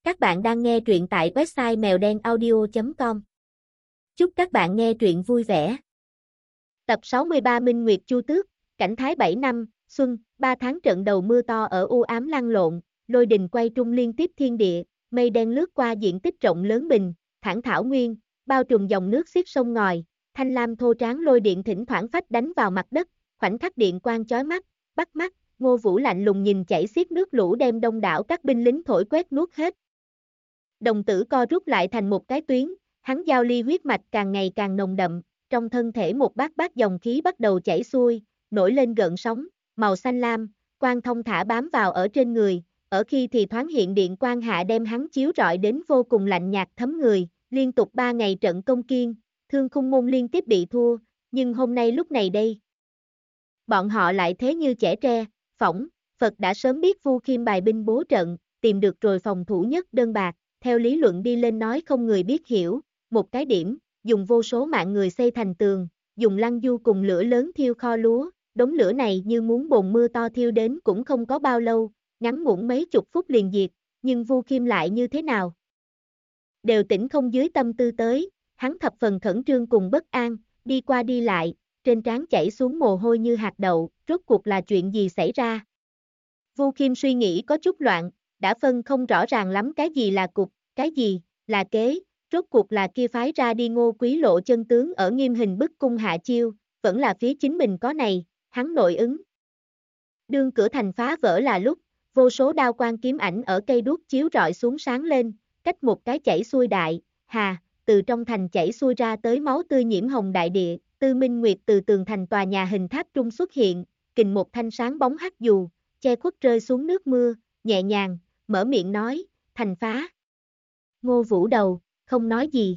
Các bạn đang nghe truyện tại website mèo đen audio.com. Chúc các bạn nghe truyện vui vẻ. Tập 63 Minh Nguyệt Chu Tước, cảnh thái 7 năm, xuân, 3 tháng trận đầu mưa to ở u ám lăn lộn, lôi đình quay trung liên tiếp thiên địa, mây đen lướt qua diện tích rộng lớn bình, thẳng thảo nguyên, bao trùm dòng nước xiết sông ngòi, thanh lam thô tráng lôi điện thỉnh thoảng phách đánh vào mặt đất, khoảnh khắc điện quang chói mắt, bắt mắt, Ngô Vũ lạnh lùng nhìn chảy xiết nước lũ đem đông đảo các binh lính thổi quét nuốt hết. Đồng tử co rút lại thành một cái tuyến, hắn giao ly huyết mạch càng ngày càng nồng đậm, trong thân thể một bát bát dòng khí bắt đầu chảy xuôi, nổi lên gợn sóng, màu xanh lam, quang thông thả bám vào ở trên người, ở khi thì thoáng hiện điện quang hạ đem hắn chiếu rọi đến vô cùng lạnh nhạt thấm người, liên tục 3 ngày trận công kiên, Thương Khung môn liên tiếp bị thua, nhưng hôm nay lúc này đây. Bọn họ lại thế như trẻ tre, phỏng, Phật đã sớm biết Vu Khiêm bài binh bố trận, tìm được rồi phòng thủ nhất đơn bạc. Theo lý luận đi lên nói không người biết hiểu, một cái điểm, dùng vô số mạng người xây thành tường, dùng lăng du cùng lửa lớn thiêu kho lúa, đống lửa này như muốn bồn mưa to thiêu đến cũng không có bao lâu, ngắn ngủn mấy chục phút liền diệt, nhưng Vu Khiêm lại như thế nào? Đều tỉnh không dưới tâm tư tới, hắn thập phần khẩn trương cùng bất an, đi qua đi lại, trên trán chảy xuống mồ hôi như hạt đậu, rốt cuộc là chuyện gì xảy ra? Vu Khiêm suy nghĩ có chút loạn, đã phân không rõ ràng lắm cái gì là cục, cái gì là kế, rốt cuộc là kia phái ra đi Ngô Quý Lộ chân tướng ở Nghiêm Hình bức cung hạ chiêu, vẫn là phía chính mình có này, hắn nội ứng. Đương cửa thành phá vỡ là lúc, vô số đao quang kiếm ảnh ở cây đuốc chiếu rọi xuống sáng lên, cách một cái chảy xuôi đại, từ trong thành chảy xuôi ra tới máu tươi nhiễm hồng đại địa, Tư Minh Nguyệt từ tường thành tòa nhà hình tháp trung xuất hiện, kình một thanh sáng bóng hắc dù, che khuất rơi xuống nước mưa, nhẹ nhàng, mở miệng nói, thành phá. Ngô Vũ đầu, không nói gì.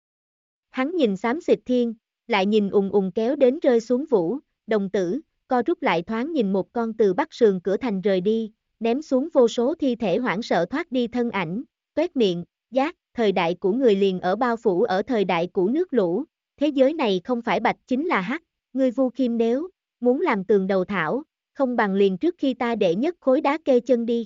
Hắn nhìn xám xịt thiên, lại nhìn kéo đến rơi xuống vũ, đồng tử, co rút lại thoáng nhìn một con từ bắc sườn cửa thành rời đi, ném xuống vô số thi thể hoảng sợ thoát đi thân ảnh, toét miệng, giác, thời đại của người liền ở bao phủ ở thời đại của nước lũ, thế giới này không phải bạch chính là hắc, ngươi Vu Khiêm nếu muốn làm tường đầu thảo, không bằng liền trước khi ta đệ nhất khối đá kê chân đi.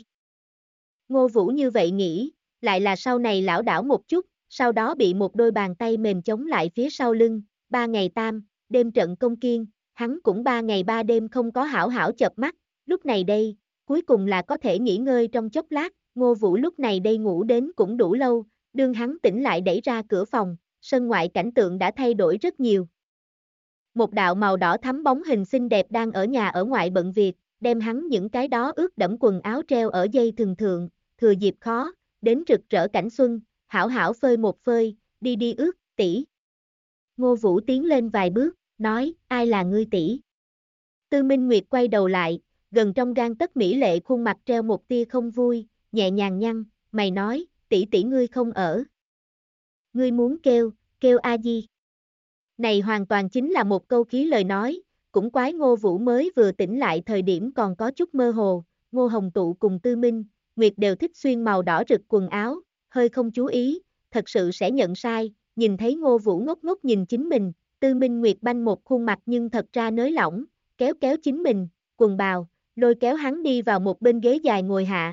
Ngô Vũ như vậy nghĩ, lại là sau này lảo đảo một chút, sau đó bị một đôi bàn tay mềm chống lại phía sau lưng, 3 ngày tam, đêm trận công kiên, hắn cũng 3 ngày 3 đêm không có hảo hảo chợp mắt, lúc này đây, cuối cùng là có thể nghỉ ngơi trong chốc lát, Ngô Vũ lúc này đây ngủ đến cũng đủ lâu, đương hắn tỉnh lại đẩy ra cửa phòng, sân ngoại cảnh tượng đã thay đổi rất nhiều. Một đạo màu đỏ thắm bóng hình xinh đẹp đang ở nhà ở ngoại bận việc, đem hắn những cái đó ướt đẫm quần áo treo ở dây thừng thượng, thừa dịp khó, đến rực rỡ cảnh xuân, hảo hảo phơi một phơi, đi đi ướt, tỷ. Ngô Vũ tiến lên vài bước, nói, ai là ngươi tỷ? Tư Minh Nguyệt quay đầu lại, gần trong gang tấc mỹ lệ khuôn mặt treo một tia không vui, nhẹ nhàng nhăn, mày nói, tỷ tỷ ngươi không ở. Ngươi muốn kêu a di. Này hoàn toàn chính là một câu khí lời nói, cũng quái Ngô Vũ mới vừa tỉnh lại thời điểm còn có chút mơ hồ, Ngô Hồng Tụ cùng Tư Minh Nguyệt đều thích xuyên màu đỏ rực quần áo, hơi không chú ý, thật sự sẽ nhận sai, nhìn thấy Ngô Vũ ngốc ngốc nhìn chính mình, Tư Minh Nguyệt banh một khuôn mặt nhưng thật ra nới lỏng, kéo kéo chính mình, quần bào, lôi kéo hắn đi vào một bên ghế dài ngồi hạ.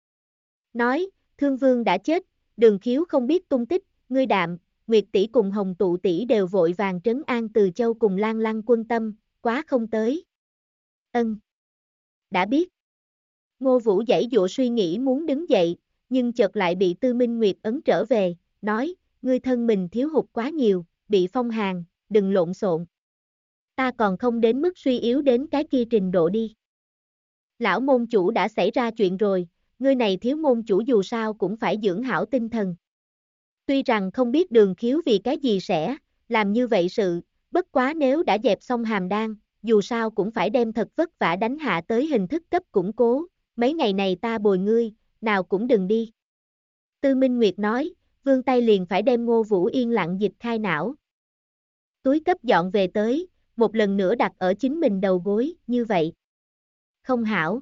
Nói, Thương Vương đã chết, Đường Khiếu không biết tung tích, ngươi đạm, Nguyệt tỷ cùng Hồng Tụ tỷ đều vội vàng trấn an Từ Châu cùng Lan Lăng quân tâm, quá không tới. Ân. Đã biết. Ngô Vũ giãy giụa suy nghĩ muốn đứng dậy, nhưng chợt lại bị Tư Minh Nguyệt ấn trở về, nói, ngươi thân mình thiếu hụt quá nhiều, bị phong hàn, đừng lộn xộn. Ta còn không đến mức suy yếu đến cái kia trình độ đi. Lão môn chủ đã xảy ra chuyện rồi, ngươi này thiếu môn chủ dù sao cũng phải dưỡng hảo tinh thần. Tuy rằng không biết Đường Khiếu vì cái gì sẽ làm như vậy sự, bất quá nếu đã dẹp xong hàm đan, dù sao cũng phải đem thật vất vả đánh hạ tới hình thức cấp củng cố, mấy ngày này ta bồi ngươi, nào cũng đừng đi. Tư Minh Nguyệt nói, vươn tay liền phải đem Ngô Vũ yên lặng dịch khai não. Túi cấp dọn về tới, một lần nữa đặt ở chính mình đầu gối, như vậy. Không hảo.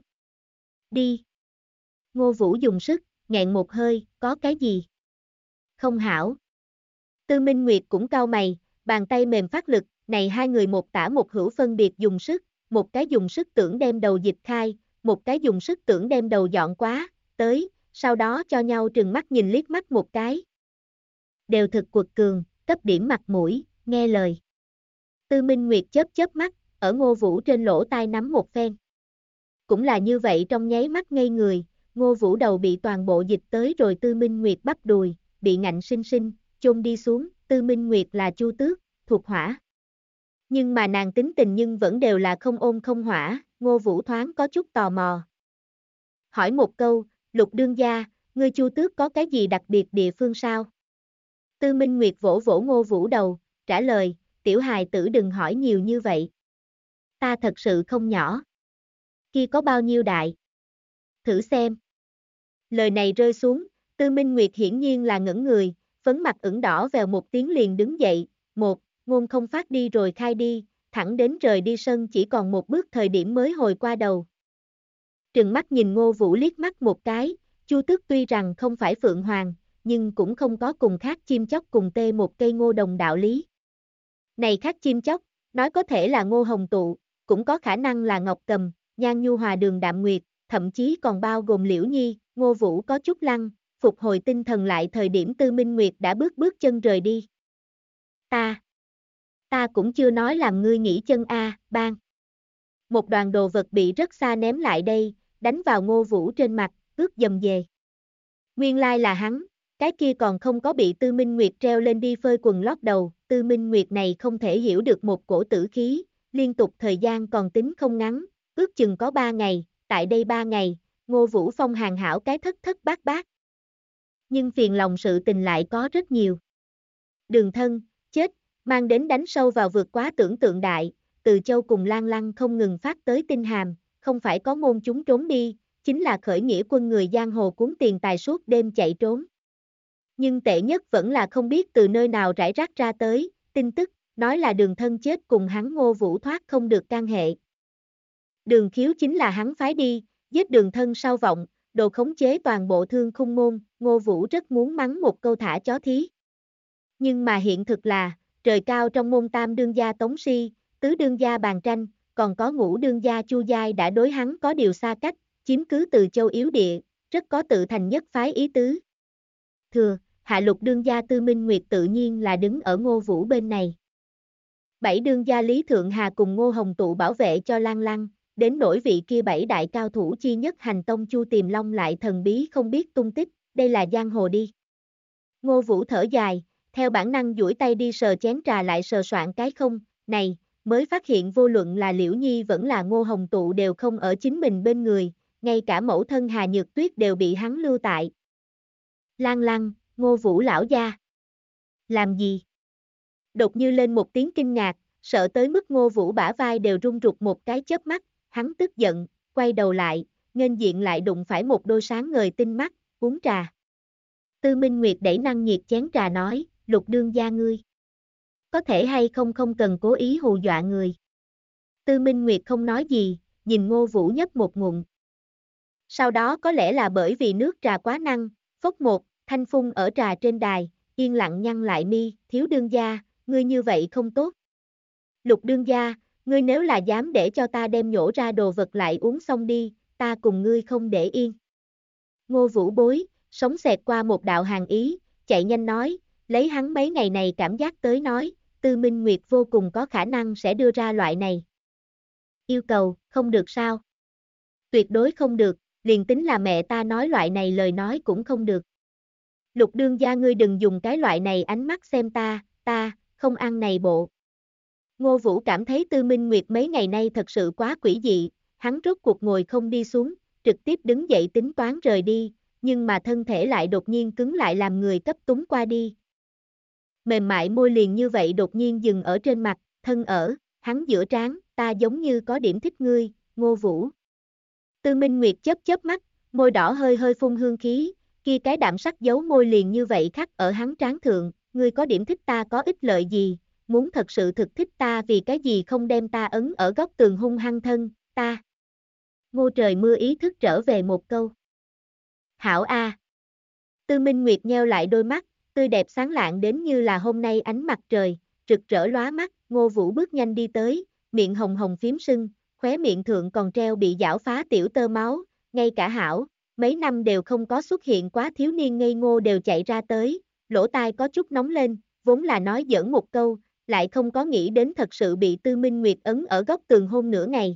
Đi. Ngô Vũ dùng sức, nghẹn một hơi, có cái gì? Không hảo. Tư Minh Nguyệt cũng cau mày, bàn tay mềm phát lực, này hai người một tả một hữu phân biệt dùng sức, một cái dùng sức tưởng đem đầu dịch khai, một cái dùng sức tưởng đem đầu dọn quá, tới, sau đó cho nhau trừng mắt nhìn liếc mắt một cái. Đều thực quật cường, cấp điểm mặt mũi, nghe lời. Tư Minh Nguyệt chớp chớp mắt, ở Ngô Vũ trên lỗ tai nắm một phen. Cũng là như vậy trong nháy mắt ngây người, Ngô Vũ đầu bị toàn bộ dịch tới rồi Tư Minh Nguyệt bắp đùi, bị ngạnh sinh sinh, chôn đi xuống, Tư Minh Nguyệt là Chu Tước, thuộc hỏa. Nhưng mà nàng tính tình nhưng vẫn đều là không ôn không hỏa, Ngô Vũ thoáng có chút tò mò. Hỏi một câu, Lục đương gia, ngươi Chu Tước có cái gì đặc biệt địa phương sao? Tư Minh Nguyệt vỗ vỗ Ngô Vũ đầu, trả lời, tiểu hài tử đừng hỏi nhiều như vậy. Ta thật sự không nhỏ. Kia có bao nhiêu đại? Thử xem. Lời này rơi xuống, Tư Minh Nguyệt hiển nhiên là ngẩn người, phấn mặt ửng đỏ vèo một tiếng liền đứng dậy, một, ngôn không phát đi rồi khai đi, thẳng đến rời đi sân chỉ còn một bước thời điểm mới hồi qua đầu. Trừng mắt nhìn Ngô Vũ liếc mắt một cái, Chu Tước tuy rằng không phải Phượng Hoàng, nhưng cũng không có cùng khác chim chóc cùng tê một cây ngô đồng đạo lý. Này khác chim chóc, nói có thể là Ngô Hồng Tụ, cũng có khả năng là Ngọc Cầm, Nhan Nhu Hòa Đường Đạm Nguyệt, thậm chí còn bao gồm Liễu Nhi, Ngô Vũ có chút lăng, phục hồi tinh thần lại thời điểm Tư Minh Nguyệt đã bước chân rời đi. Ta cũng chưa nói làm ngươi nghỉ chân a, bang. Một đoàn đồ vật bị rất xa ném lại đây, đánh vào Ngô Vũ trên mặt, ướt dầm về. Nguyên lai là hắn, cái kia còn không có bị Tư Minh Nguyệt treo lên đi phơi quần lót đầu, Tư Minh Nguyệt này không thể hiểu được một cổ tử khí, liên tục thời gian còn tính không ngắn, ước chừng có 3 ngày, tại đây 3 ngày, Ngô Vũ phong hàng hảo cái thất thất bát bát. Nhưng phiền lòng sự tình lại có rất nhiều. Đường thân, chết, mang đến đánh sâu vào vượt quá tưởng tượng đại, Từ Châu cùng Lan Lăng không ngừng phát tới tin hàm, không phải có môn chúng trốn đi, chính là khởi nghĩa quân người giang hồ cuốn tiền tài suốt đêm chạy trốn. Nhưng tệ nhất vẫn là không biết từ nơi nào rải rác ra tới, tin tức, nói là đường thân chết cùng hắn Ngô Vũ thoát không được can hệ. Đường khiếu chính là hắn phái đi, giết đường thân sau vọng, đồ khống chế toàn bộ thương khung môn, Ngô Vũ rất muốn mắng một câu thả chó thí. Nhưng mà hiện thực là, trời cao trong môn tam đương gia Tống Si, tứ đương gia Bàn Tranh, còn có ngũ đương gia Chu Giai đã đối hắn có điều xa cách, chiếm cứ Từ Châu yếu địa, rất có tự thành nhất phái ý tứ. Hạ lục đương gia Tư Minh Nguyệt tự nhiên là đứng ở Ngô Vũ bên này. Bảy đương gia Lý Thượng Hà cùng Ngô Hồng Tụ bảo vệ cho Lan Lăng, đến nỗi vị kia bảy đại cao thủ chi nhất hành tông Chu Tiềm Long lại thần bí không biết tung tích, đây là giang hồ đi. Ngô Vũ thở dài, theo bản năng duỗi tay đi sờ chén trà lại sờ soạn cái không, này, mới phát hiện vô luận là Liễu Nhi vẫn là Ngô Hồng Tụ đều không ở chính mình bên người, ngay cả mẫu thân Hà Nhược Tuyết đều bị hắn lưu tại. Lan Lăng, Ngô Vũ lão gia. Làm gì? Đột như lên một tiếng kinh ngạc, sợ tới mức Ngô Vũ bả vai đều rung rụt một cái chớp mắt, hắn tức giận, quay đầu lại, nghênh diện lại đụng phải một đôi sáng ngời tinh mắt, uống trà. Tư Minh Nguyệt đẩy năng nhiệt chén trà nói, Lục đương gia ngươi. Có thể hay không cần cố ý hù dọa người. Tư Minh Nguyệt không nói gì, nhìn Ngô Vũ nhấp một ngụm. Sau đó có lẽ là bởi vì nước trà quá năng, phốc một, thanh phun ở trà trên đài, yên lặng nhăn lại mi, thiếu đương gia, ngươi như vậy không tốt. Lục đương gia, ngươi nếu là dám để cho ta đem nhổ ra đồ vật lại uống xong đi, ta cùng ngươi không để yên. Ngô Vũ bối, sống xẹt qua một đạo hàn ý, chạy nhanh nói, lấy hắn mấy ngày này cảm giác tới nói, Tư Minh Nguyệt vô cùng có khả năng sẽ đưa ra loại này. Yêu cầu, không được sao? Tuyệt đối không được, liền tính là mẹ ta nói loại này lời nói cũng không được. Lục đương gia ngươi đừng dùng cái loại này ánh mắt xem ta không ăn này bộ. Ngô Vũ cảm thấy Tư Minh Nguyệt mấy ngày nay thật sự quá quỷ dị, hắn rốt cuộc ngồi không đi xuống, trực tiếp đứng dậy tính toán rời đi, nhưng mà thân thể lại đột nhiên cứng lại làm người cấp túng qua đi. Mềm mại môi liền như vậy đột nhiên dừng ở trên mặt, thân ở, hắn giữa trán, ta giống như có điểm thích ngươi, Ngô Vũ. Tư Minh Nguyệt chớp chớp mắt, môi đỏ hơi hơi phun hương khí, kia cái đạm sắc dấu môi liền như vậy khắc ở hắn trán thượng, ngươi có điểm thích ta có ích lợi gì, muốn thật sự thực thích ta vì cái gì không đem ta ấn ở góc tường hung hăng thân, ta. Ngô trời mưa ý thức trở về một câu. Hảo A. Tư Minh Nguyệt nheo lại đôi mắt, tươi đẹp sáng lạng đến như là hôm nay ánh mặt trời, rực rỡ lóa mắt, Ngô Vũ bước nhanh đi tới, miệng hồng hồng phím sưng, khóe miệng thượng còn treo bị giảo phá tiểu tơ máu, ngay cả hảo, mấy năm đều không có xuất hiện quá thiếu niên ngây ngô đều chạy ra tới, lỗ tai có chút nóng lên, vốn là nói giỡn một câu, lại không có nghĩ đến thật sự bị Tư Minh Nguyệt ấn ở góc tường hôn nửa ngày.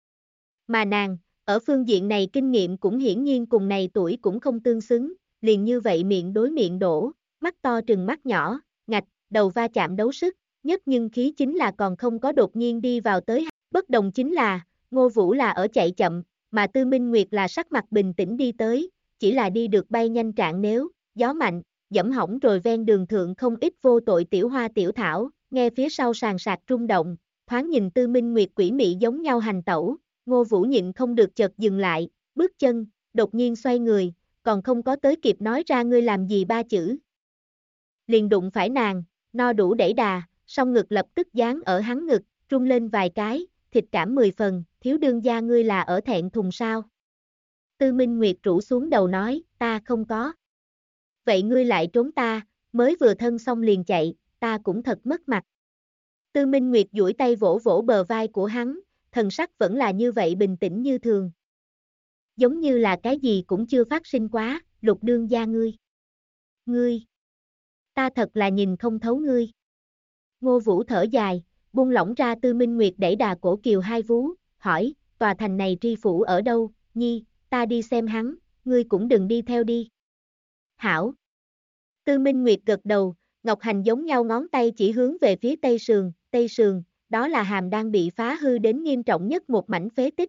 Mà nàng, ở phương diện này kinh nghiệm cũng hiển nhiên cùng này tuổi cũng không tương xứng, liền như vậy miệng đối miệng đổ, mắt to trừng mắt nhỏ, ngạch, đầu va chạm đấu sức, nhất nhưng khí chính là còn không có đột nhiên đi vào tới, bất đồng chính là, Ngô Vũ là ở chạy chậm, mà Tư Minh Nguyệt là sắc mặt bình tĩnh đi tới, chỉ là đi được bay nhanh trạng nếu, gió mạnh, dẫm hỏng rồi ven đường thượng không ít vô tội tiểu hoa tiểu thảo, nghe phía sau sàn sạc rung động, thoáng nhìn Tư Minh Nguyệt quỷ mị giống nhau hành tẩu, Ngô Vũ nhịn không được chợt dừng lại, bước chân, đột nhiên xoay người, còn không có tới kịp nói ra ngươi làm gì ba chữ. Liền đụng phải nàng, no đủ đẩy đà, song ngực lập tức dán ở hắn ngực, rung lên vài cái, thịt cảm 10 phần, thiếu đương gia ngươi là ở thẹn thùng sao. Tư Minh Nguyệt rũ xuống đầu nói, ta không có. Vậy ngươi lại trốn ta, mới vừa thân xong liền chạy, ta cũng thật mất mặt. Tư Minh Nguyệt duỗi tay vỗ vỗ bờ vai của hắn, thần sắc vẫn là như vậy bình tĩnh như thường. Giống như là cái gì cũng chưa phát sinh quá, Lục đương gia ngươi. Ngươi. Ta thật là nhìn không thấu ngươi. Ngô Vũ thở dài, buông lỏng ra Tư Minh Nguyệt đẩy đà cổ kiều hai vú, hỏi, tòa thành này tri phủ ở đâu, nhi, ta đi xem hắn, ngươi cũng đừng đi theo đi. Hảo. Tư Minh Nguyệt gật đầu, Ngọc Hành giống nhau ngón tay chỉ hướng về phía tây sườn, đó là hàm đang bị phá hư đến nghiêm trọng nhất một mảnh phế tích.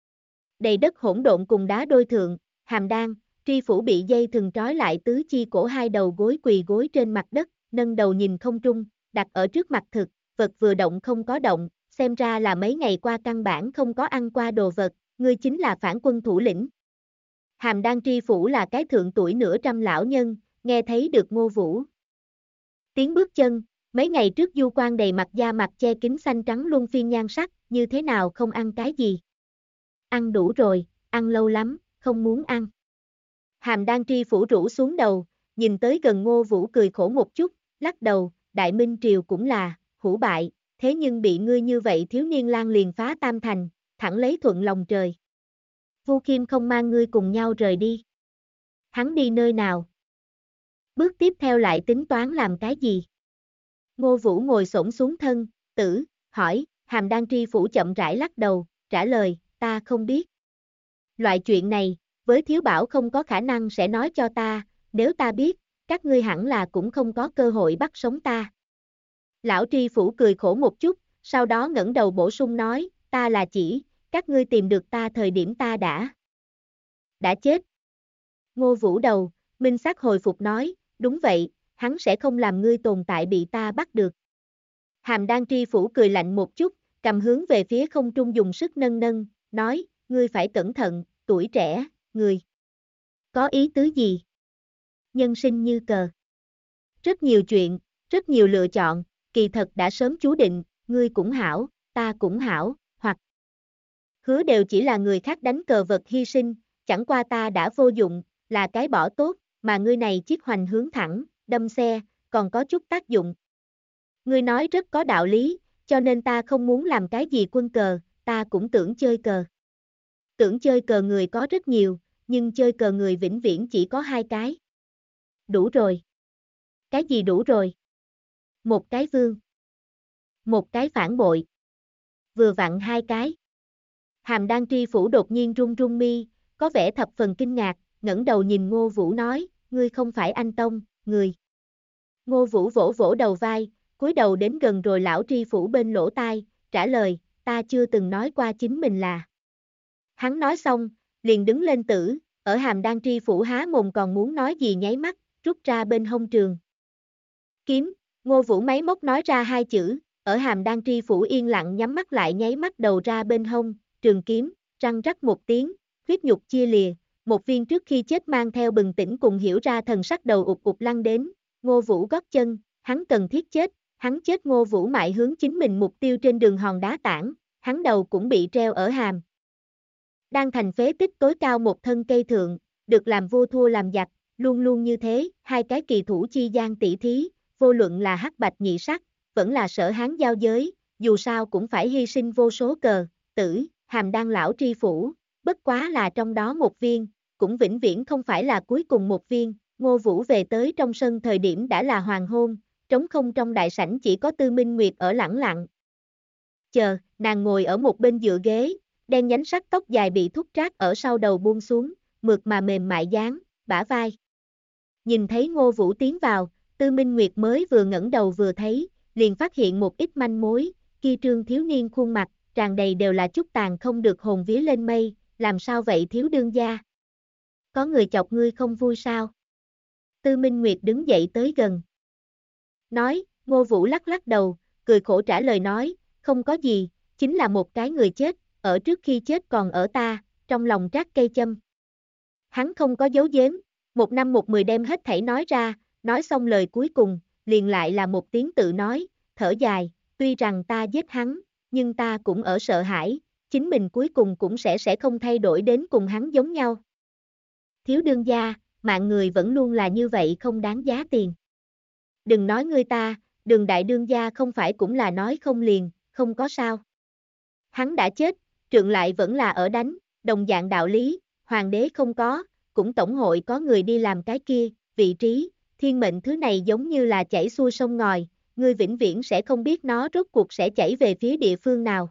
Đầy đất hỗn độn cùng đá đôi thượng, hàm đang, tri phủ bị dây thừng trói lại tứ chi cổ hai đầu gối quỳ gối trên mặt đất, nâng đầu nhìn không trung, đặt ở trước mặt thực, vật vừa động không có động, xem ra là mấy ngày qua căn bản không có ăn qua đồ vật, ngươi chính là phản quân thủ lĩnh. Hàm đang tri phủ là cái thượng tuổi nửa trăm lão nhân, nghe thấy được Ngô Vũ tiếng bước chân, mấy ngày trước du quan đầy mặt da mặt che kín xanh trắng luân phiên nhan sắc, như thế nào không ăn cái gì. Ăn đủ rồi, ăn lâu lắm, không muốn ăn. Hàm đang tri phủ rũ xuống đầu, nhìn tới gần Ngô Vũ cười khổ một chút, lắc đầu, Đại Minh Triều cũng là, hủ bại, thế nhưng bị ngươi như vậy thiếu niên lang liền phá tam thành, thẳng lấy thuận lòng trời. Vu Kim không mang ngươi cùng nhau rời đi. Hắn đi nơi nào? Bước tiếp theo lại tính toán làm cái gì? Ngô Vũ ngồi xổm xuống thân, tử, hỏi, Hàm đang tri phủ chậm rãi lắc đầu, trả lời, ta không biết. Loại chuyện này, với thiếu bảo không có khả năng sẽ nói cho ta, nếu ta biết, các ngươi hẳn là cũng không có cơ hội bắt sống ta. Lão tri phủ cười khổ một chút, sau đó ngẩng đầu bổ sung nói, ta là chỉ, các ngươi tìm được ta thời điểm ta đã chết. Ngô Vũ đầu, minh xác hồi phục nói, đúng vậy, hắn sẽ không làm ngươi tồn tại bị ta bắt được. Hàm đang tri phủ cười lạnh một chút, cầm hướng về phía không trung dùng sức nâng nâng, nói, ngươi phải cẩn thận, tuổi trẻ, người. Có ý tứ gì? Nhân sinh như cờ. Rất nhiều chuyện, rất nhiều lựa chọn, kỳ thật đã sớm chú định, ngươi cũng hảo, ta cũng hảo, hoặc hứa đều chỉ là người khác đánh cờ vật hy sinh, chẳng qua ta đã vô dụng, là cái bỏ tốt, mà ngươi này chiếc hoành hướng thẳng, đâm xe, còn có chút tác dụng. Ngươi nói rất có đạo lý, cho nên ta không muốn làm cái gì quân cờ, ta cũng tưởng chơi cờ. Tưởng chơi cờ người có rất nhiều, nhưng chơi cờ người vĩnh viễn chỉ có hai cái. Đủ rồi. Cái gì đủ rồi? Một cái vương. Một cái phản bội. Vừa vặn hai cái. Hàm đang tri phủ đột nhiên run run mi, có vẻ thập phần kinh ngạc, ngẩng đầu nhìn Ngô Vũ nói, ngươi không phải anh Tông, người. Ngô Vũ vỗ vỗ đầu vai, cúi đầu đến gần rồi lão tri phủ bên lỗ tai, trả lời, ta chưa từng nói qua chính mình là. Hắn nói xong, liền đứng lên tử, ở Hàm đang tri phủ há mồm còn muốn nói gì nháy mắt, rút ra bên hông trường. Kiếm, Ngô Vũ máy móc nói ra hai chữ, ở Hàm đang tri phủ yên lặng nhắm mắt lại nháy mắt đầu ra bên hông, trường kiếm, răng rắc một tiếng, huyết nhục chia lìa, một viên trước khi chết mang theo bừng tỉnh cùng hiểu ra thần sắc đầu ụt ụt lăn đến, Ngô Vũ gót chân, hắn cần thiết chết, hắn chết Ngô Vũ mãi hướng chính mình mục tiêu trên đường hòn đá tảng, hắn đầu cũng bị treo ở Hàm đang thành phế tích tối cao một thân cây thượng, được làm vua thua làm giặc, luôn luôn như thế, hai cái kỳ thủ chi gian tỷ thí, vô luận là hắc bạch nhị sắc, vẫn là Sở Hán giao giới, dù sao cũng phải hy sinh vô số cờ, tử, Hàm đang lão tri phủ, bất quá là trong đó một viên, cũng vĩnh viễn không phải là cuối cùng một viên. Ngô Vũ về tới trong sân thời điểm đã là hoàng hôn, trống không trong đại sảnh chỉ có Tư Minh Nguyệt ở lẳng lặng. Chờ, nàng ngồi ở một bên dựa ghế, đen nhánh sắc tóc dài bị thúc trát ở sau đầu buông xuống, mượt mà mềm mại dáng, bả vai. Nhìn thấy Ngô Vũ tiến vào, Tư Minh Nguyệt mới vừa ngẩng đầu vừa thấy, liền phát hiện một ít manh mối, kia trương thiếu niên khuôn mặt, tràn đầy đều là chút tàn không được hồn vía lên mây, làm sao vậy thiếu đương gia? Có người chọc ngươi không vui sao? Tư Minh Nguyệt đứng dậy tới gần. Nói, Ngô Vũ lắc lắc đầu, cười khổ trả lời nói, không có gì, chính là một cái người chết, ở trước khi chết còn ở ta, trong lòng trát cây châm. Hắn không có giấu giếm, một năm một mười đem hết thảy nói ra, nói xong lời cuối cùng, liền lại là một tiếng tự nói, thở dài, tuy rằng ta giết hắn, nhưng ta cũng ở sợ hãi, chính mình cuối cùng cũng sẽ không thay đổi đến cùng hắn giống nhau. Thiếu đương gia, mạng người vẫn luôn là như vậy không đáng giá tiền. Đừng nói ngươi ta, Đường đại đương gia không phải cũng là nói không liền, không có sao. Hắn đã chết, trượng lại vẫn là ở đánh, đồng dạng đạo lý, hoàng đế không có, cũng tổng hội có người đi làm cái kia, vị trí, thiên mệnh thứ này giống như là chảy xuôi sông ngòi, ngươi vĩnh viễn sẽ không biết nó rốt cuộc sẽ chảy về phía địa phương nào.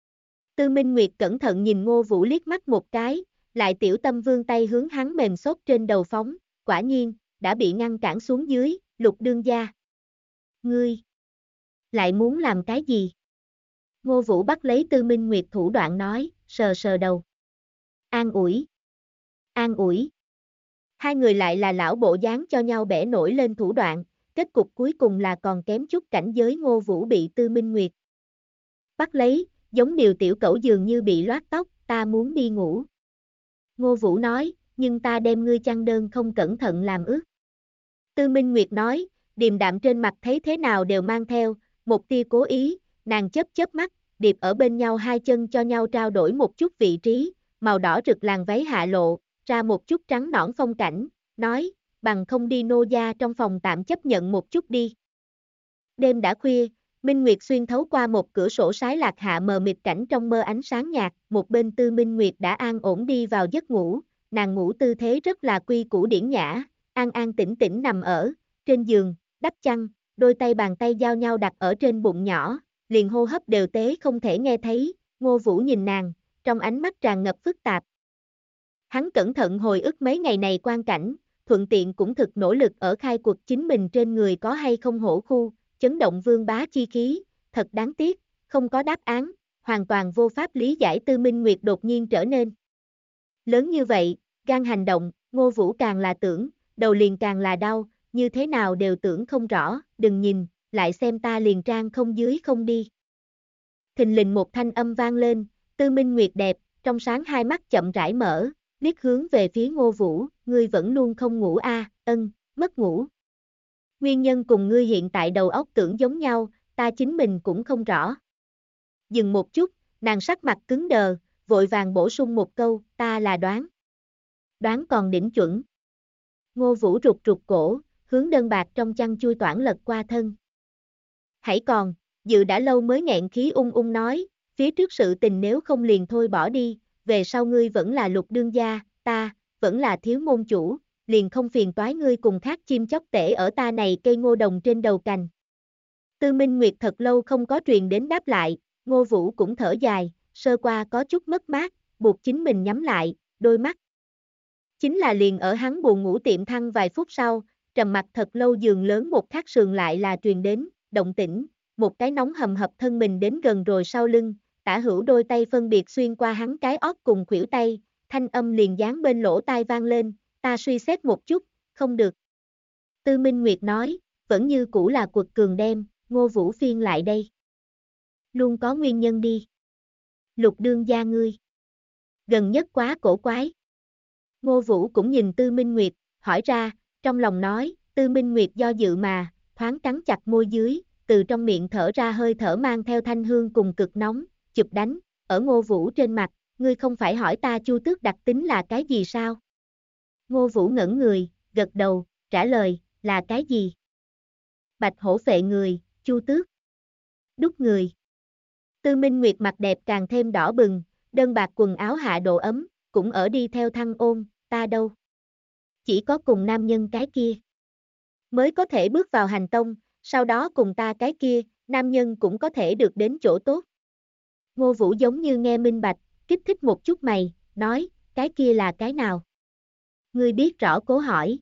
Tư Minh Nguyệt cẩn thận nhìn Ngô Vũ liếc mắt một cái, lại tiểu tâm vươn tay hướng hắn mềm xốp trên đầu phóng, quả nhiên, đã bị ngăn cản xuống dưới, Lục đương gia. Ngươi, lại muốn làm cái gì? Ngô Vũ bắt lấy Tư Minh Nguyệt thủ đoạn nói, sờ sờ đầu. An ủi. An ủi. Hai người lại là lão bộ dáng cho nhau bẻ nổi lên thủ đoạn, kết cục cuối cùng là còn kém chút cảnh giới Ngô Vũ bị Tư Minh Nguyệt bắt lấy, giống điều tiểu cẩu dường như bị loát tóc, ta muốn đi ngủ. Ngô Vũ nói, nhưng ta đem ngươi chăn đơn không cẩn thận làm ướt. Tư Minh Nguyệt nói, điềm đạm trên mặt thấy thế nào đều mang theo, một tia cố ý, nàng chớp chớp mắt, điệp ở bên nhau hai chân cho nhau trao đổi một chút vị trí, màu đỏ rực làn váy hạ lộ, ra một chút trắng nõn phong cảnh, nói, bằng không đi nô gia trong phòng tạm chấp nhận một chút đi. Đêm đã khuya, Minh Nguyệt xuyên thấu qua một cửa sổ sái lạc hạ mờ mịt cảnh trong mơ ánh sáng nhạt, một bên Tư Minh Nguyệt đã an ổn đi vào giấc ngủ, nàng ngủ tư thế rất là quy củ điển nhã, an an tĩnh tĩnh nằm ở trên giường, đắp chăn, đôi tay bàn tay giao nhau đặt ở trên bụng nhỏ, liền hô hấp đều tế không thể nghe thấy, Ngô Vũ nhìn nàng, trong ánh mắt tràn ngập phức tạp. Hắn cẩn thận hồi ức mấy ngày này quan cảnh, thuận tiện cũng thực nỗ lực ở khai cuộc chính mình trên người có hay không hổ khu, chấn động vương bá chi khí, thật đáng tiếc, không có đáp án, hoàn toàn vô pháp lý giải Tư Minh Nguyệt đột nhiên trở nên lớn như vậy, gan hành động, Ngô Vũ càng là tưởng, đầu liền càng là đau, như thế nào đều tưởng không rõ, đừng nhìn, lại xem ta liền trang không dưới không đi. Thình lình một thanh âm vang lên, Tư Minh Nguyệt đẹp, trong sáng hai mắt chậm rãi mở, liếc hướng về phía Ngô Vũ, ngươi vẫn luôn không ngủ a, mất ngủ. Nguyên nhân cùng ngươi hiện tại đầu óc tưởng giống nhau, ta chính mình cũng không rõ. Dừng một chút, nàng sắc mặt cứng đờ, vội vàng bổ sung một câu, ta là đoán. Đoán còn đỉnh chuẩn. Ngô Vũ rụt rụt cổ, hướng đơn bạc trong chăn chui toản lật qua thân. Hãy còn, dự đã lâu mới nghẹn khí ung ung nói, phía trước sự tình nếu không liền thôi bỏ đi, về sau ngươi vẫn là Lục đương gia, ta, vẫn là thiếu môn chủ, liền không phiền toái ngươi cùng khác chim chóc tể ở ta này cây ngô đồng trên đầu cành. Tư Minh Nguyệt thật lâu không có truyền đến đáp lại, Ngô Vũ cũng thở dài, sơ qua có chút mất mát, buộc chính mình nhắm lại, đôi mắt. Chính là liền ở hắn buồn ngủ tiệm thăng vài phút sau, trầm mặc thật lâu giường lớn một khắc sườn lại là truyền đến, động tĩnh, một cái nóng hầm hập thân mình đến gần rồi sau lưng, tả hữu đôi tay phân biệt xuyên qua hắn cái ót cùng khuỷu tay, thanh âm liền dán bên lỗ tai vang lên, ta suy xét một chút, không được. Tư Minh Nguyệt nói, vẫn như cũ là quật cường đem, Ngô Vũ phiên lại đây. Luôn có nguyên nhân đi. Lục đương gia ngươi. Gần nhất quá cổ quái. Ngô Vũ cũng nhìn Tư Minh Nguyệt, hỏi ra, trong lòng nói, Tư Minh Nguyệt do dự mà, thoáng cắn chặt môi dưới, từ trong miệng thở ra hơi thở mang theo thanh hương cùng cực nóng, chụp đánh, ở Ngô Vũ trên mặt, ngươi không phải hỏi ta Chu Tước đặc tính là cái gì sao? Ngô Vũ ngẩn người, gật đầu, trả lời, là cái gì? Bạch hổ phệ người, Chu Tước. Đúc người. Tư Minh Nguyệt mặt đẹp càng thêm đỏ bừng, đơn bạc quần áo hạ độ ấm, cũng ở đi theo thăng ôn, ta đâu. Chỉ có cùng nam nhân cái kia mới có thể bước vào hành tông, sau đó cùng ta cái kia, nam nhân cũng có thể được đến chỗ tốt. Ngô Vũ giống như nghe minh bạch, kích thích một chút mày, nói, cái kia là cái nào? Ngươi biết rõ cố hỏi.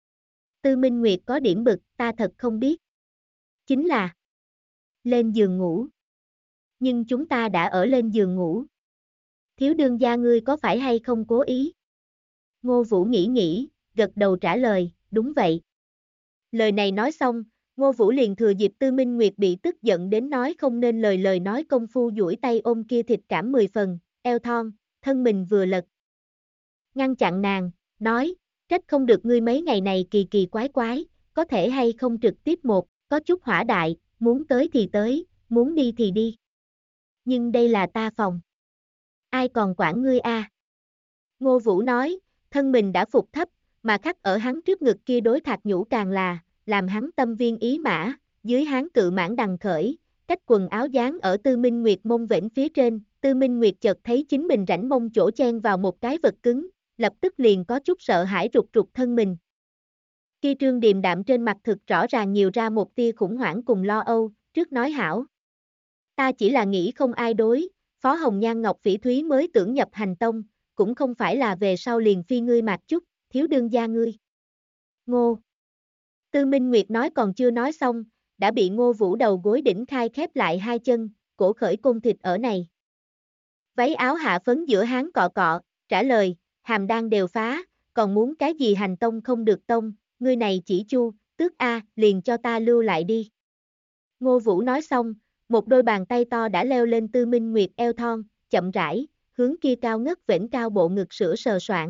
Tư Minh Nguyệt có điểm bực, ta thật không biết. Chính là lên giường ngủ. Nhưng chúng ta đã ở lên giường ngủ. Thiếu đương gia ngươi có phải hay không cố ý? Ngô Vũ nghĩ, gật đầu trả lời, đúng vậy. Lời này nói xong, Ngô Vũ liền thừa dịp Tư Minh Nguyệt bị tức giận đến nói không nên lời nói công phu duỗi tay ôm kia thịt cảm 10 phần, eo thon, thân mình vừa lật. Ngăn chặn nàng, nói, trách không được ngươi mấy ngày này kỳ kỳ quái quái, có thể hay không trực tiếp có chút hỏa đại, muốn tới thì tới, muốn đi thì đi. Nhưng đây là ta phòng. Ai còn quản ngươi a? Ngô Vũ nói, thân mình đã phục thấp, mà khắc ở hắn trước ngực kia đối thạch nhũ càng là, làm hắn tâm viên ý mã, dưới hắn cự mãn đằng khởi, cách quần áo dán ở Tư Minh Nguyệt mông vểnh phía trên, Tư Minh Nguyệt chợt thấy chính mình rãnh mông chỗ chen vào một cái vật cứng, lập tức liền có chút sợ hãi rụt rụt thân mình. Kia trương điềm đạm trên mặt thực rõ ràng nhiều ra một tia khủng hoảng cùng lo âu, trước nói hảo. Ta chỉ là nghĩ không ai đối, Phó Hồng Nhan Ngọc Phỉ Thúy mới tưởng nhập hành tông, cũng không phải là về sau liền phi ngươi mạc chút, thiếu đương gia ngươi. Ngô. Tư Minh Nguyệt nói còn chưa nói xong, đã bị Ngô Vũ đầu gối đỉnh khai khép lại hai chân, cổ khởi côn thịt ở này. Váy áo hạ phấn giữa háng cọ cọ, trả lời, hàm đan đều phá, còn muốn cái gì hành tông không được tông, ngươi này chỉ chu, tước a, liền cho ta lưu lại đi. Ngô Vũ nói xong, một đôi bàn tay to đã leo lên Tư Minh Nguyệt eo thon, chậm rãi, hướng kia cao ngất vểnh cao bộ ngực sữa sờ soạn,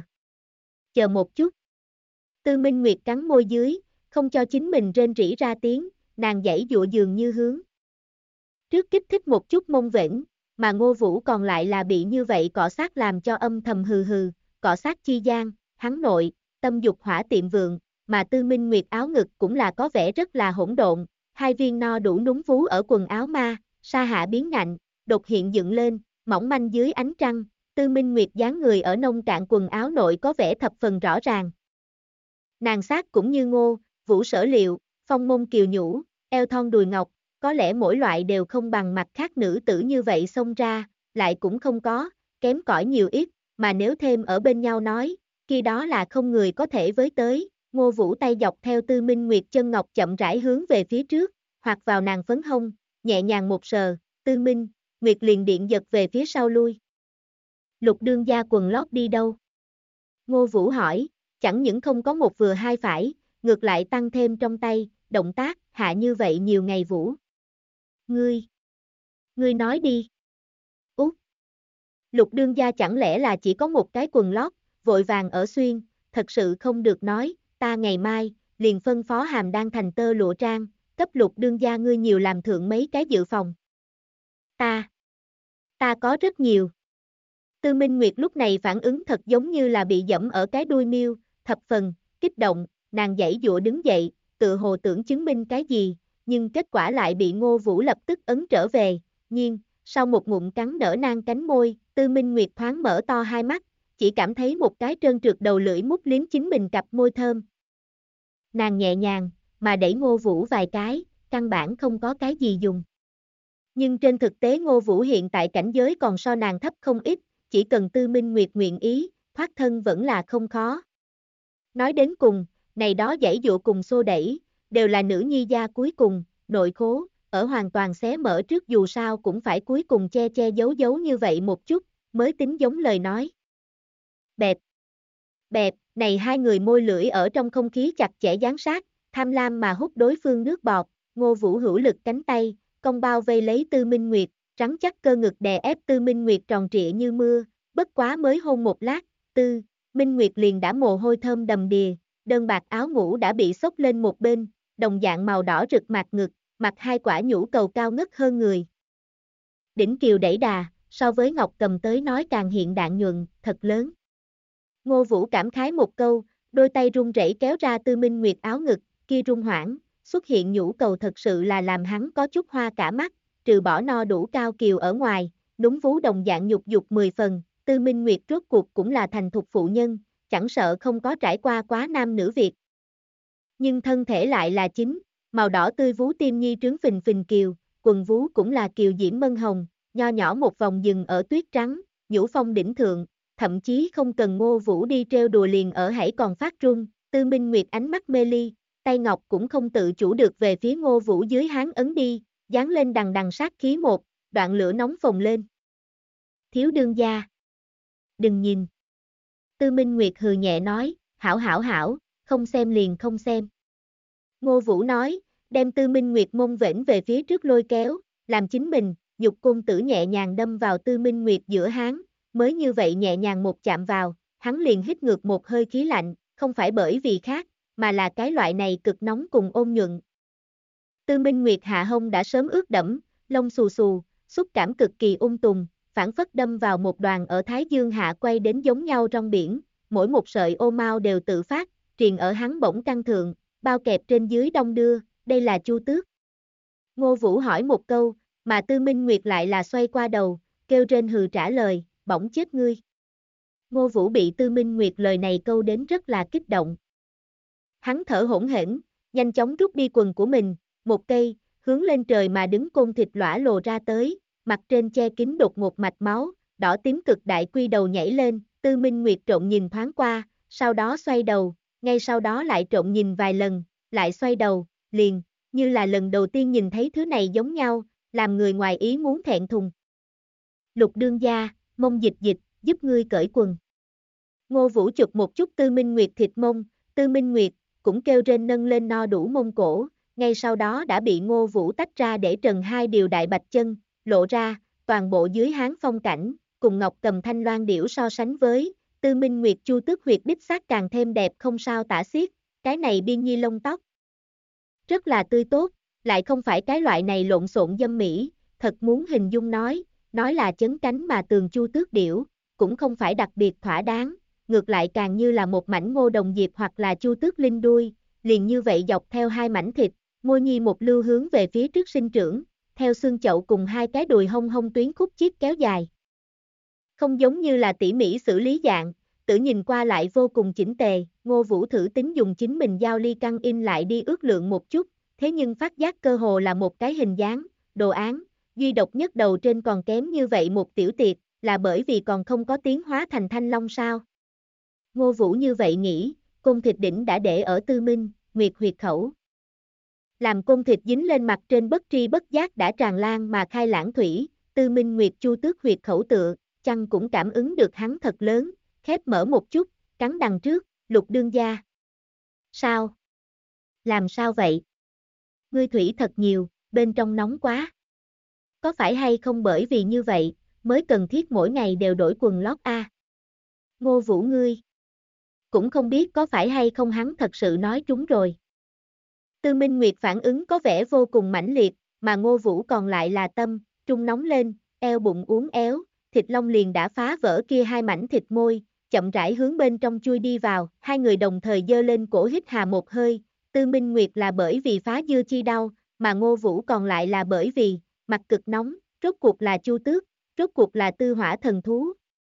chờ một chút. Tư Minh Nguyệt cắn môi dưới, không cho chính mình rên rỉ ra tiếng, nàng giãy dụa dường như hướng trước kích thích một chút mông vểnh, mà Ngô Vũ còn lại là bị như vậy cọ sát làm cho âm thầm hừ hừ, cọ sát chi gian, hắn nội, tâm dục hỏa tiệm vượng, mà Tư Minh Nguyệt áo ngực cũng là có vẻ rất là hỗn độn, hai viên no đủ núng vú ở quần áo ma, sa hạ biến ngạnh, đột hiện dựng lên, mỏng manh dưới ánh trăng, Tư Minh Nguyệt dáng người ở nông cạn quần áo nội có vẻ thập phần rõ ràng. Nàng sát cũng như Ngô Vũ sở liệu, phong mông kiều nhũ, eo thon đùi ngọc, có lẽ mỗi loại đều không bằng mặt khác nữ tử như vậy xông ra, lại cũng không có, kém cỏi nhiều ít, mà nếu thêm ở bên nhau nói, khi đó là không người có thể với tới, Ngô Vũ tay dọc theo Tư Minh Nguyệt chân ngọc chậm rãi hướng về phía trước, hoặc vào nàng phấn hông, nhẹ nhàng một sờ, Tư Minh Nguyệt liền điện giật về phía sau lui. Lục đương gia quần lót đi đâu? Ngô Vũ hỏi, chẳng những không có một vừa hai phải, ngược lại tăng thêm trong tay, động tác, hạ như vậy nhiều ngày Vũ. Ngươi nói đi. Út. Lục đương gia chẳng lẽ là chỉ có một cái quần lót, vội vàng ở xuyên, thật sự không được nói, ta ngày mai, liền phân phó hàm đan thành tơ lụa trang, cấp lục đương gia ngươi nhiều làm thượng mấy cái dự phòng. Ta có rất nhiều. Tư Minh Nguyệt lúc này phản ứng thật giống như là bị dẫm ở cái đuôi miêu, thập phần, kích động, nàng giãy dụa đứng dậy, tự hồ tưởng chứng minh cái gì, nhưng kết quả lại bị Ngô Vũ lập tức ấn trở về, nhiên, sau một ngụm cắn nở nang cánh môi, Tư Minh Nguyệt thoáng mở to hai mắt, chỉ cảm thấy một cái trơn trượt đầu lưỡi mút liếm chính mình cặp môi thơm. Nàng nhẹ nhàng, mà đẩy Ngô Vũ vài cái, căn bản không có cái gì dùng. Nhưng trên thực tế Ngô Vũ hiện tại cảnh giới còn so nàng thấp không ít, chỉ cần Tư Minh Nguyệt nguyện ý, thoát thân vẫn là không khó. Nói đến cùng, này đó giãy dụa cùng xô đẩy, đều là nữ nhi gia cuối cùng, nội khố, ở hoàn toàn xé mở trước dù sao cũng phải cuối cùng che che giấu giấu như vậy một chút, mới tính giống lời nói. Bẹp, bẹp, này hai người môi lưỡi ở trong không khí chặt chẽ dán sát, tham lam mà hút đối phương nước bọt, Ngô Vũ hữu lực cánh tay, cong bao vây lấy Tư Minh Nguyệt, rắn chắc cơ ngực đè ép Tư Minh Nguyệt tròn trịa như mưa, bất quá mới hôn một lát, Tư Minh Nguyệt liền đã mồ hôi thơm đầm đìa, đơn bạc áo ngủ đã bị xốc lên một bên, đồng dạng màu đỏ rực mặt ngực, mặt hai quả nhũ cầu cao ngất hơn người. Đỉnh kiều đẩy đà, so với Ngọc Cầm tới nói càng hiện đạn nhuận, thật lớn. Ngô Vũ cảm khái một câu, đôi tay run rẩy kéo ra Tư Minh Nguyệt áo ngực, kia run hoảng, xuất hiện nhũ cầu thật sự là làm hắn có chút hoa cả mắt, trừ bỏ no đủ cao kiều ở ngoài, đúng vú đồng dạng nhục dục 10 phần, Tư Minh Nguyệt rốt cuộc cũng là thành thục phụ nhân, chẳng sợ không có trải qua quá nam nữ Việt. Nhưng thân thể lại là chính, màu đỏ tươi vú tim nhi trướng phình phình kiều, quần vú cũng là kiều diễm mân hồng, nho nhỏ một vòng dừng ở tuyết trắng, nhũ phong đỉnh thượng, thậm chí không cần Ngô Vũ đi trêu đùa liền ở hãy còn phát run, Tư Minh Nguyệt ánh mắt mê ly, tay ngọc cũng không tự chủ được về phía Ngô Vũ dưới háng ấn đi, dán lên đằng đằng sát khí một, đoạn lửa nóng phồng lên. Thiếu đương gia. Đừng nhìn. Tư Minh Nguyệt hừ nhẹ nói, hảo, không xem liền không xem. Ngô Vũ nói, đem Tư Minh Nguyệt mông vểnh về phía trước lôi kéo, làm chính mình, dục cung tử nhẹ nhàng đâm vào Tư Minh Nguyệt giữa háng, mới như vậy nhẹ nhàng một chạm vào, hắn liền hít ngược một hơi khí lạnh, không phải bởi vì khác, mà là cái loại này cực nóng cùng ôn nhuận. Tư Minh Nguyệt hạ hông đã sớm ướt đẫm, lông xù xù, xúc cảm cực kỳ ung tùng, phản phất đâm vào một đoàn ở Thái Dương hạ quay đến giống nhau trong biển, mỗi một sợi ô mao đều tự phát, triền ở hắn bổng căng thượng, bao kẹp trên dưới đông đưa, đây là Chu Tước. Ngô Vũ hỏi một câu, mà Tư Minh Nguyệt lại là xoay qua đầu, kêu trên hừ trả lời, bỗng chết ngươi. Ngô Vũ bị Tư Minh Nguyệt lời này câu đến rất là kích động. Hắn thở hổn hển, nhanh chóng rút đi quần của mình, một cây, hướng lên trời mà đứng côn thịt lõa lồ ra tới, mặt trên che kín đột ngột mạch máu, đỏ tím cực đại quy đầu nhảy lên, Tư Minh Nguyệt trộn nhìn thoáng qua, sau đó xoay đầu, ngay sau đó lại trộn nhìn vài lần, lại xoay đầu, liền, như là lần đầu tiên nhìn thấy thứ này giống nhau, làm người ngoài ý muốn thẹn thùng. Lục đương gia, mông dịch dịch, giúp ngươi cởi quần. Ngô Vũ chụp một chút Tư Minh Nguyệt thịt mông, Tư Minh Nguyệt cũng kêu rên nâng lên no đủ mông cổ, ngay sau đó đã bị Ngô Vũ tách ra để trần hai điều đại bạch chân, lộ ra, toàn bộ dưới háng phong cảnh, cùng Ngọc Cầm Thanh Loan điểu so sánh với, Tư Minh Nguyệt Chu Tước huyệt đích xác càng thêm đẹp không sao tả xiết, cái này biên nhi lông tóc. Rất là tươi tốt, lại không phải cái loại này lộn xộn dâm mỹ, thật muốn hình dung nói là chấn cánh mà tường Chu Tước điểu, cũng không phải đặc biệt thỏa đáng, ngược lại càng như là một mảnh ngô đồng diệp hoặc là Chu Tước linh đuôi, liền như vậy dọc theo hai mảnh thịt, môi nhi một lưu hướng về phía trước sinh trưởng, theo xương chậu cùng hai cái đùi hông hông tuyến khúc chiết kéo dài. Không giống như là tỉ mỉ xử lý dạng, tự nhìn qua lại vô cùng chỉnh tề, Ngô Vũ thử tính dùng chính mình dao ly căn in lại đi ước lượng một chút, thế nhưng phát giác cơ hồ là một cái hình dáng, đồ án, duy độc nhất đầu trên còn kém như vậy một tiểu tiệt, là bởi vì còn không có tiến hóa thành thanh long sao. Ngô Vũ như vậy nghĩ, côn thịt đỉnh đã để ở Tư Minh Nguyệt huyệt khẩu. Làm côn thịt dính lên mặt trên bất tri bất giác đã tràn lan mà khai lãng thủy, Tư Minh Nguyệt Chu Tước huyệt khẩu tựa, chăng cũng cảm ứng được hắn thật lớn, khép mở một chút, cắn đằng trước, Lục đương gia. Sao? Làm sao vậy? Ngươi thủy thật nhiều, bên trong nóng quá. Có phải hay không bởi vì như vậy, mới cần thiết mỗi ngày đều đổi quần lót a? Ngô Vũ ngươi. Cũng không biết có phải hay không hắn thật sự nói trúng rồi. Tư Minh Nguyệt phản ứng có vẻ vô cùng mãnh liệt, mà Ngô Vũ còn lại là tâm, trung nóng lên, eo bụng uốn éo, thịt lông liền đã phá vỡ kia hai mảnh thịt môi, chậm rãi hướng bên trong chui đi vào, hai người đồng thời giơ lên cổ hít hà một hơi, Tư Minh Nguyệt là bởi vì phá dưa chi đau, mà Ngô Vũ còn lại là bởi vì, mặt cực nóng, rốt cuộc là Chu Tước, rốt cuộc là tư hỏa thần thú.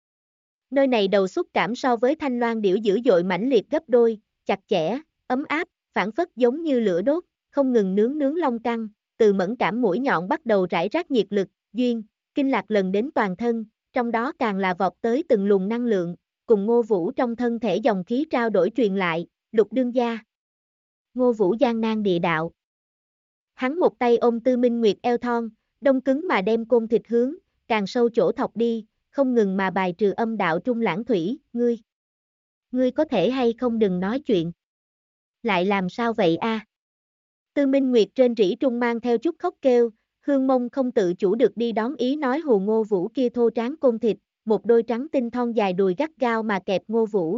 Nơi này đầu xúc cảm so với thanh loan điểu dữ dội mãnh liệt gấp đôi, chặt chẽ, ấm áp, phản phất giống như lửa đốt, không ngừng nướng long căng, từ mẫn cảm mũi nhọn bắt đầu rải rác nhiệt lực, duyên, kinh lạc lần đến toàn thân, trong đó càng là vọt tới từng luồng năng lượng, cùng Ngô Vũ trong thân thể dòng khí trao đổi truyền lại, Lục đương gia. Ngô Vũ gian nan địa đạo. Hắn một tay ôm Tư Minh Nguyệt eo thon, đông cứng mà đem côn thịt hướng, càng sâu chỗ thọc đi, không ngừng mà bài trừ âm đạo trung lãng thủy, ngươi có thể hay không đừng nói chuyện. Lại làm sao vậy a? Tư Minh Nguyệt trên rỉ trung mang theo chút khóc kêu, hương mông không tự chủ được đi đón ý nói hù Ngô Vũ kia thô tráng côn thịt, một đôi trắng tinh thon dài đùi gắt gao mà kẹp Ngô Vũ.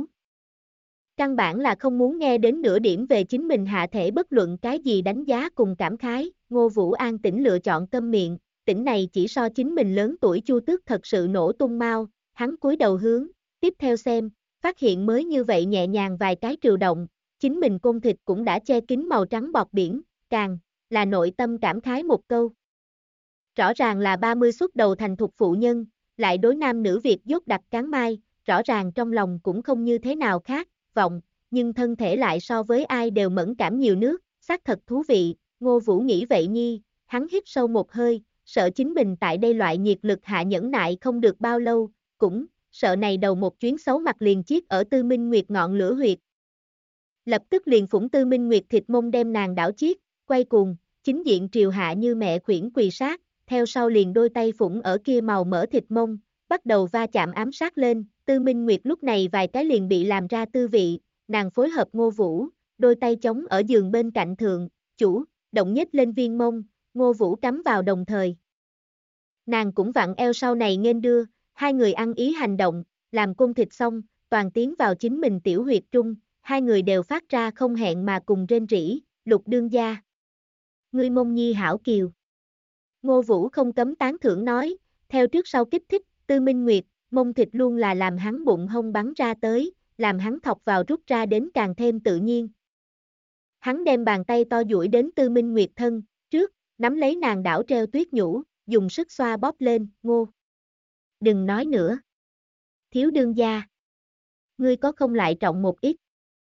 Căn bản là không muốn nghe đến nửa điểm về chính mình hạ thể bất luận cái gì đánh giá cùng cảm khái, Ngô Vũ an tĩnh lựa chọn câm miệng, tỉnh này chỉ so chính mình lớn tuổi Chu Tước thật sự nổ tung mau, hắn cúi đầu hướng, tiếp theo xem, phát hiện mới như vậy nhẹ nhàng vài cái trừ động, chính mình côn thịt cũng đã che kín màu trắng bọt biển, càng là nội tâm cảm khái một câu. Rõ ràng là 30 xuất đầu thành thục phụ nhân, lại đối nam nữ Việt dốt đặt cán mai, rõ ràng trong lòng cũng không như thế nào khác, vọng, nhưng thân thể lại so với ai đều mẫn cảm nhiều nước, xác thật thú vị, Ngô Vũ nghĩ vậy nhi, hắn hít sâu một hơi, sợ chính mình tại đây loại nhiệt lực hạ nhẫn nại không được bao lâu, cũng, sợ này đầu một chuyến xấu mặt liền chiết ở Tư Minh Nguyệt ngọn lửa huyệt. Lập tức liền phủng Tư Minh Nguyệt thịt mông đem nàng đảo chiết, quay cuồng, chính diện triều hạ như mẹ khuyển quỳ sát, theo sau liền đôi tay phủng ở kia màu mỡ thịt mông, bắt đầu va chạm ám sát lên, Tư Minh Nguyệt lúc này vài cái liền bị làm ra tư vị, nàng phối hợp Ngô Vũ, đôi tay chống ở giường bên cạnh thượng, chủ, động nhích lên viên mông, Ngô Vũ cắm vào đồng thời. Nàng cũng vặn eo sau này nghênh đưa, hai người ăn ý hành động, làm cung thịt xong, toàn tiến vào chính mình tiểu huyệt trung, hai người đều phát ra không hẹn mà cùng rên rỉ, Lục đương gia. Ngươi mông nhi hảo kiều. Ngô Vũ không cấm tán thưởng nói, theo trước sau kích thích, Tư Minh Nguyệt, mông thịt luôn là làm hắn bụng hông bắn ra tới, làm hắn thọc vào rút ra đến càng thêm tự nhiên. Hắn đem bàn tay to duỗi đến Tư Minh Nguyệt thân, trước, nắm lấy nàng đảo treo tuyết nhũ, dùng sức xoa bóp lên, Ngô. Đừng nói nữa. Thiếu đương gia. Ngươi có không lại trọng một ít.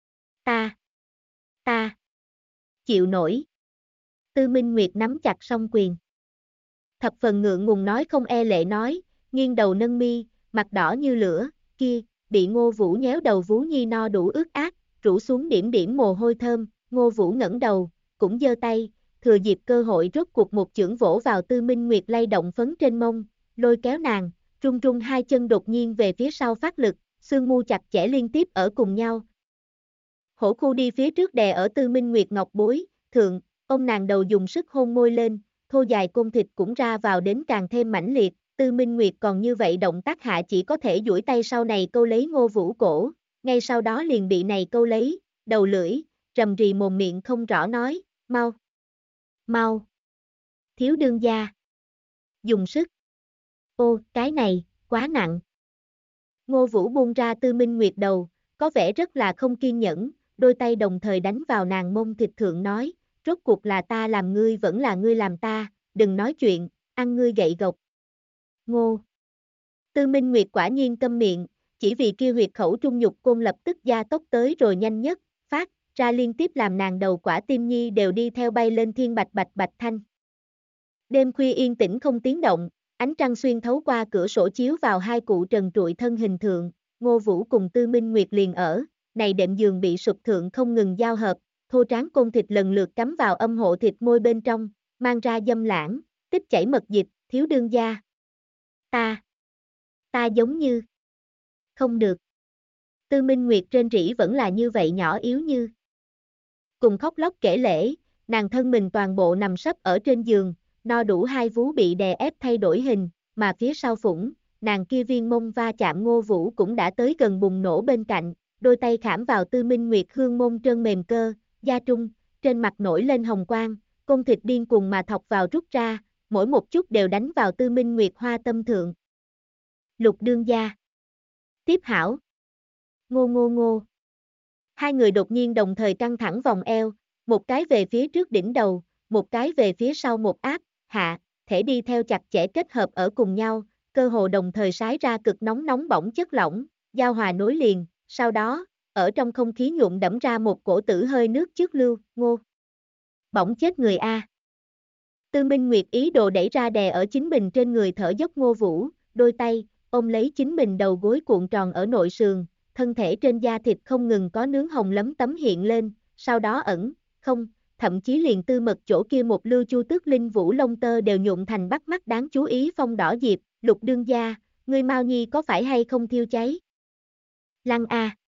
Ta. Chịu nổi. Tư Minh Nguyệt nắm chặt song quyền. Thập phần ngượng ngùng nói không e lệ nói, nghiêng đầu nâng mi, mặt đỏ như lửa, kia, bị Ngô Vũ nhéo đầu vú nhi no đủ ướt át, rủ xuống điểm điểm mồ hôi thơm, Ngô Vũ ngẩng đầu, cũng giơ tay, thừa dịp cơ hội rốt cuộc một chưởng vỗ vào Tư Minh Nguyệt lay động phấn trên mông, lôi kéo nàng, run run hai chân đột nhiên về phía sau phát lực, xương mu chặt chẽ liên tiếp ở cùng nhau. Hổ khu đi phía trước đè ở Tư Minh Nguyệt ngọc bối, thượng, ông nàng đầu dùng sức hôn môi lên, thô dài côn thịt cũng ra vào đến càng thêm mãnh liệt, Tư Minh Nguyệt còn như vậy động tác hạ chỉ có thể duỗi tay sau này câu lấy Ngô Vũ cổ, ngay sau đó liền bị này câu lấy, đầu lưỡi, rầm rì mồm miệng không rõ nói, mau, thiếu đương gia, dùng sức, ô, cái này, quá nặng. Ngô Vũ buông ra Tư Minh Nguyệt đầu, có vẻ rất là không kiên nhẫn, đôi tay đồng thời đánh vào nàng mông thịt thượng nói, rốt cuộc là ta làm ngươi vẫn là ngươi làm ta, đừng nói chuyện, ăn ngươi gậy gộc. Ngô. Tư Minh Nguyệt quả nhiên câm miệng, chỉ vì kia huyệt khẩu trung nhục côn lập tức gia tốc tới rồi nhanh nhất, phát ra liên tiếp làm nàng đầu quả tim nhi đều đi theo bay lên thiên bạch bạch bạch thanh. Đêm khuya yên tĩnh không tiếng động, ánh trăng xuyên thấu qua cửa sổ chiếu vào hai cụ trần trụi thân hình thượng, Ngô Vũ cùng Tư Minh Nguyệt liền ở, này đệm giường bị sụp thượng không ngừng giao hợp, thô tráng côn thịt lần lượt cắm vào âm hộ thịt môi bên trong, mang ra dâm lãng, tích chảy mật dịch, thiếu đương gia. Ta giống như. Không được. Tư Minh Nguyệt trên rỉ vẫn là như vậy nhỏ yếu như. Cùng khóc lóc kể lể, nàng thân mình toàn bộ nằm sấp ở trên giường, no đủ hai vú bị đè ép thay đổi hình, mà phía sau phủng, nàng kia viên mông va chạm Ngô Vũ cũng đã tới gần bùng nổ bên cạnh, đôi tay khảm vào Tư Minh Nguyệt hương mông trơn mềm cơ, da trung, trên mặt nổi lên hồng quang, côn thịt điên cuồng mà thọc vào rút ra, mỗi một chút đều đánh vào Tư Minh Nguyệt hoa tâm thượng. Lục đương gia. Tiếp hảo. Ngô. Hai người đột nhiên đồng thời căng thẳng vòng eo, một cái về phía trước đỉnh đầu, một cái về phía sau một áp, hạ, thể đi theo chặt chẽ kết hợp ở cùng nhau, cơ hồ đồng thời sái ra cực nóng bỏng chất lỏng, giao hòa nối liền, sau đó, ở trong không khí nhuộm đẫm ra một cổ tử hơi nước trước lưu, Ngô. Bỏng chết người A. Tư Minh Nguyệt ý đồ đẩy ra đè ở chính mình trên người thở dốc Ngô Vũ, đôi tay, ôm lấy chính mình đầu gối cuộn tròn ở nội sườn, thân thể trên da thịt không ngừng có nướng hồng lấm tấm hiện lên, sau đó không, thậm chí liền tư mật chỗ kia một lưu chu tước linh vũ lông tơ đều nhuộm thành bắt mắt đáng chú ý phong đỏ diệp, Lục đương gia, ngươi mau nhi có phải hay không thiêu cháy? Lăng A.